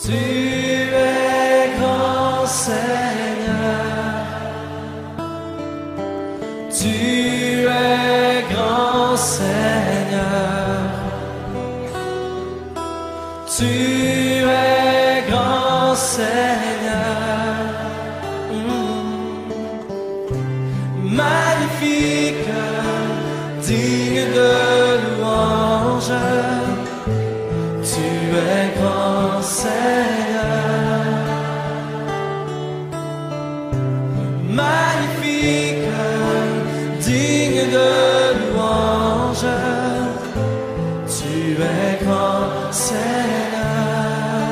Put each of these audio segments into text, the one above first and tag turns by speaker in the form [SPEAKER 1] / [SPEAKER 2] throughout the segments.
[SPEAKER 1] Tu es grand Seigneur, tu es grand Seigneur, tu es grand Seigneur, magnifique, digne de louange, tu es grand Seigneur, magnifique, digne de louange, tu es grand Seigneur,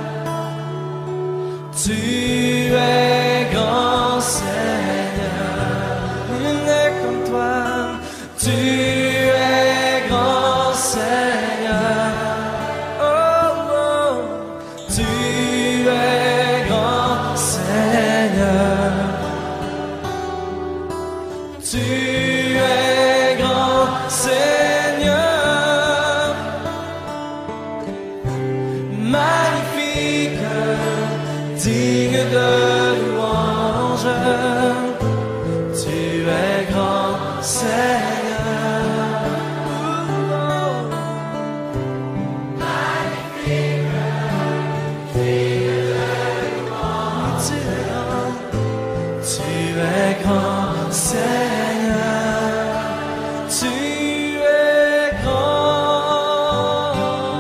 [SPEAKER 1] tu es grand Seigneur, il n'est comme toi, tu es grand Seigneur, oh, oh, tu es grand Seigneur, tu es grand Seigneur, magnifique, digne de louange, tu es grand Seigneur, magnifique, digne de louange, tu es grand Seigneur, tu es grand.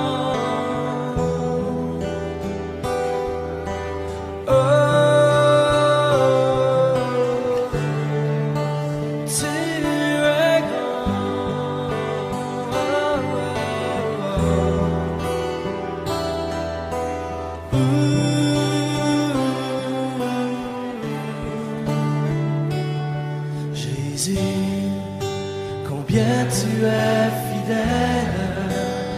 [SPEAKER 1] Oh, tu es Jésus, combien tu es fidèle,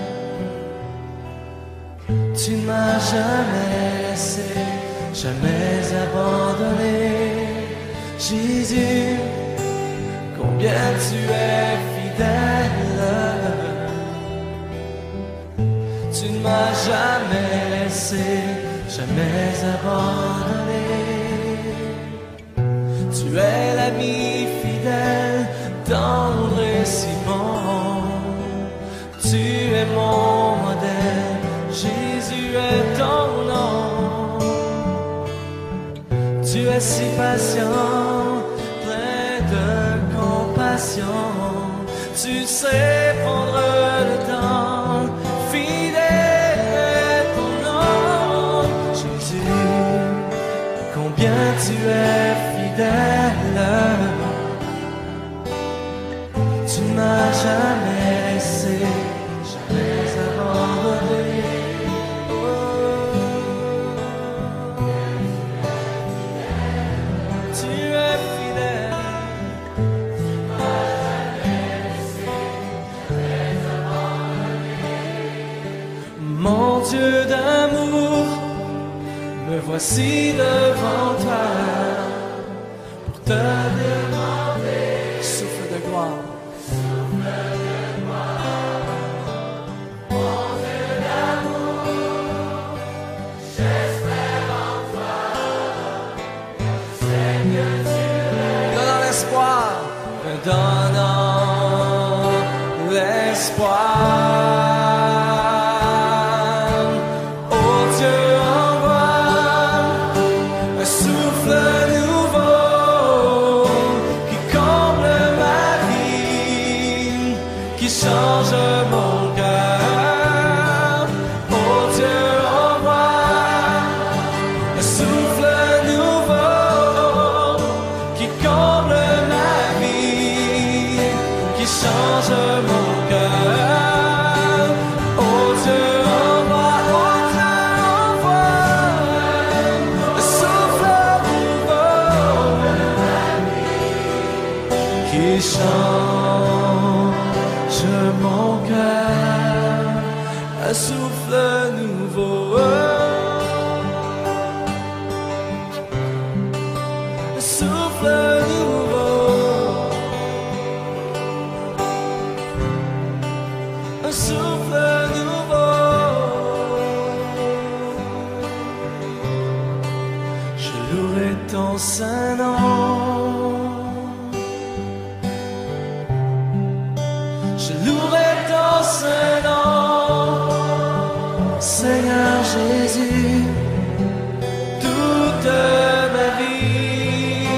[SPEAKER 1] tu ne m'as jamais laissé, jamais abandonné. Jésus, combien tu es fidèle, tu ne m'as jamais laissé, jamais abandonné. Tu es l'ami fidèle d'André et Simon, tu es mon modèle, Jésus est ton nom. Tu es si patient, plein de compassion, tu sais prendre le temps, fidèle est ton nom. Jésus, combien tu es fidèle, tu ne m'as jamais laissé, jamais abandonné. Oh, tu es fidèle, tu ne m'as jamais laissé, jamais abandonné. Mon Dieu d'amour, me voici devant toi pour te demander, souffle de gloire, mon Dieu d'amour, j'espère en toi, c'est que tu es. Donnant l'espoir, donnant l'espoir. Oh Dieu, envoie un souffle nouveau ton saint nom. Je louerai ton saint nom, Seigneur Jésus, toute ma vie.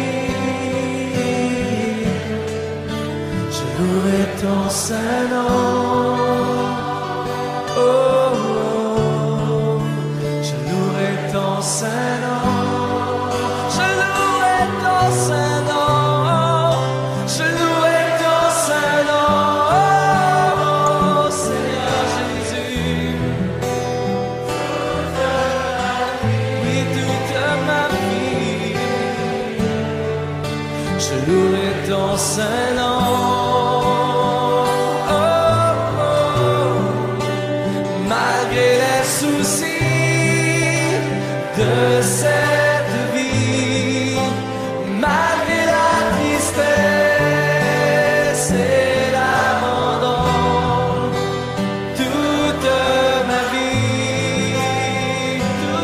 [SPEAKER 1] Je louerai ton saint nom. Oh, oh, je louerai ton saint nom. Je louerai ton saint nom. Je louerai ton saint nom. Oh, Seigneur Jésus. Oui, toute ma vie. Je louerai ton saint nom. De cette vie, malgré la tristesse et l'abandon, toute ma vie,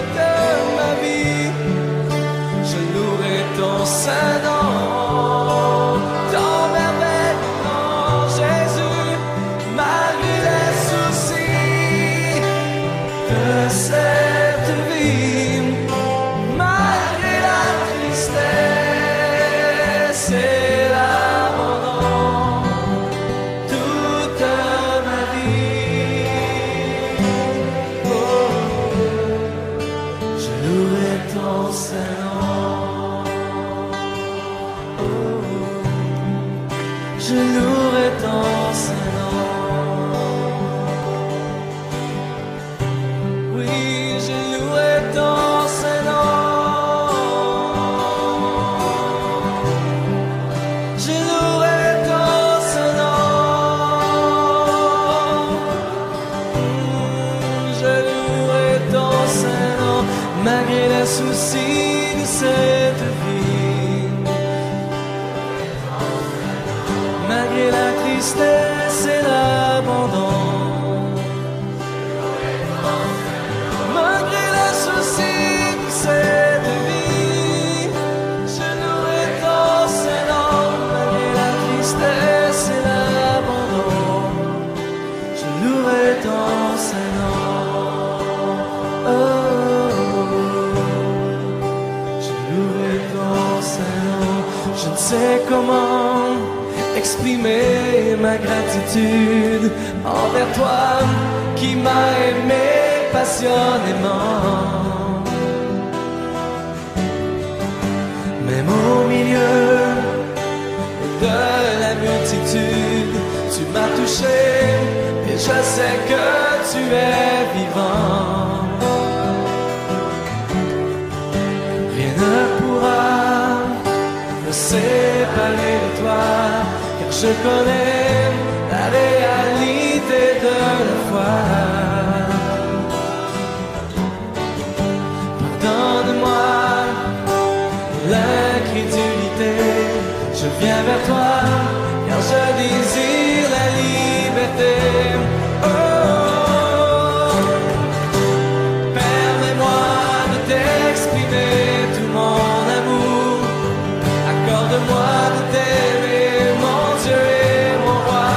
[SPEAKER 1] je louerai ton saint nom, ton merveilleux nom, Jésus, malgré les soucis de cette vie. C'est l'abandon, toute ma vie. Oh, je louerai ton saint nom. Oh, je louerai ton saint nom. Oui, je louerai ton saint nom. Malgré les soucis de cette vie, malgré la tristesse et l'abandon, malgré les soucis de cette vie, je louerai ton saint nom. Malgré la tristesse et l'abandon, je louerai ton saint nom. Oh, je ne sais comment exprimer ma gratitude envers toi qui m'as aimé passionnément. Même au milieu de la multitude, tu m'as touché et je sais que tu es vivant. Rien ne pourra séparer de toi, car je connais la réalité de la foi. Pardonne-moi l'incrédulité, je viens vers toi, car je désire la liberté. Oh, permets-moi de t'exprimer tout mon amour. Accorde-moi de t'aimer, mon Dieu et mon roi.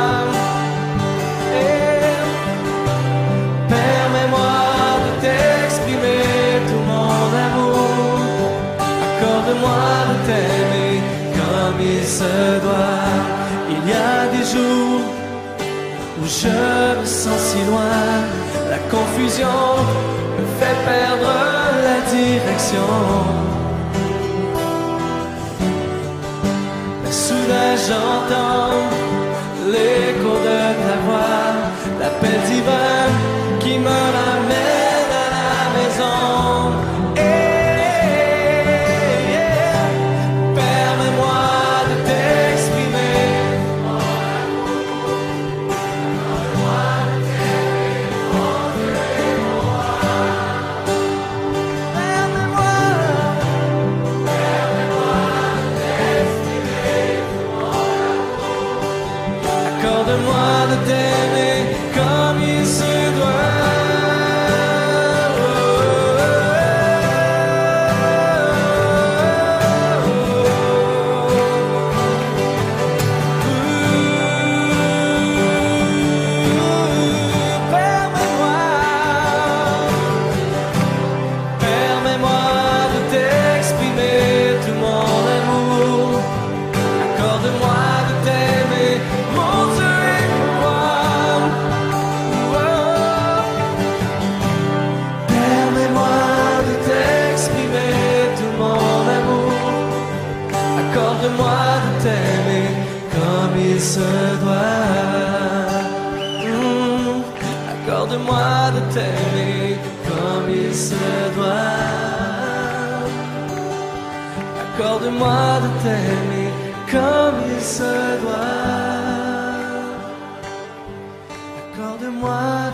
[SPEAKER 1] Et permets-moi de t'exprimer tout mon amour. Accorde-moi de t'aimer comme il se doit. Il y a des jours où je me sens si loin. La confusion me fait perdre la direction. Soudain j'entends l'écho de ta voix, l'appel divin qui me ramène à la maison. Permets-moi de t'exprimer. Accorde-moi de t'aimer comme il se doit. se doit. Accorde-moi de t'aimer comme il se doit. Accorde-moi de t'aimer comme il se doit. Accorde-moi